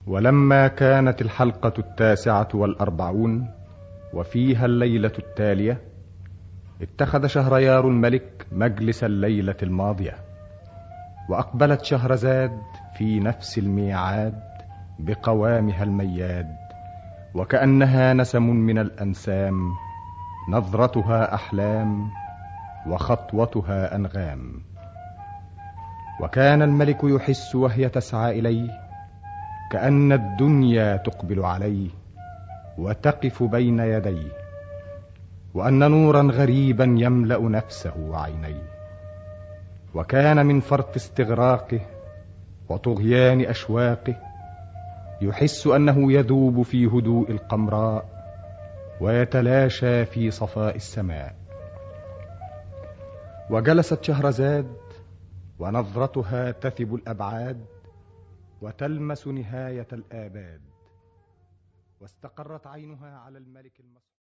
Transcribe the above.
ولما كانت الحلقة 49 وفيها الليلة التالية، اتخذ شهريار الملك مجلس الليلة الماضية، وأقبلت شهرزاد في نفس الميعاد بقوامها المياد، وكأنها نسم من الأنسام، نظرتها أحلام وخطوتها أنغام. وكان الملك يحس وهي تسعى إليه كأن الدنيا تقبل عليه وتقف بين يديه، وأن نورا غريبا يملأ نفسه وعينيه. وكان من فرط استغراقه وطغيان أشواقه يحس أنه يذوب في هدوء القمراء ويتلاشى في صفاء السماء. وجلست شهرزاد ونظرتها تثب الأبعاد وتلمس نهاية الآباد، واستقرت عينها على الملك المصري.